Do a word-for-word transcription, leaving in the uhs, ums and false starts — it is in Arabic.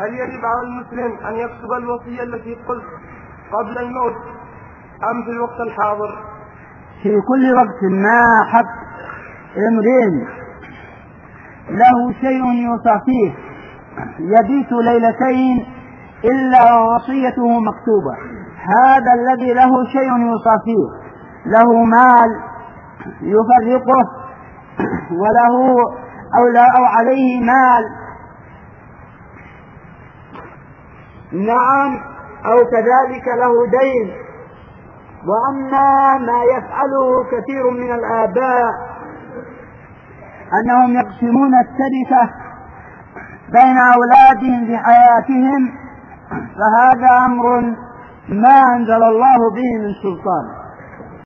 هل يجب على المسلم أن يكتب الوصية التي قلت قبل الموت أم في الوقت الحاضر؟ في كل وقت ما حق امرئ له شيء يوصى فيه يبيت ليلتين إلا ووصيته مكتوبة. هذا الذي له شيء يوصى فيه، له مال يفرقه وله أو لا أو عليه مال نعم أو كذلك له دين. وأما ما يفعله كثير من الآباء أنهم يقسمون التركة بين أولادهم في حياتهم، فهذا أمر ما أنزل الله به من سلطان.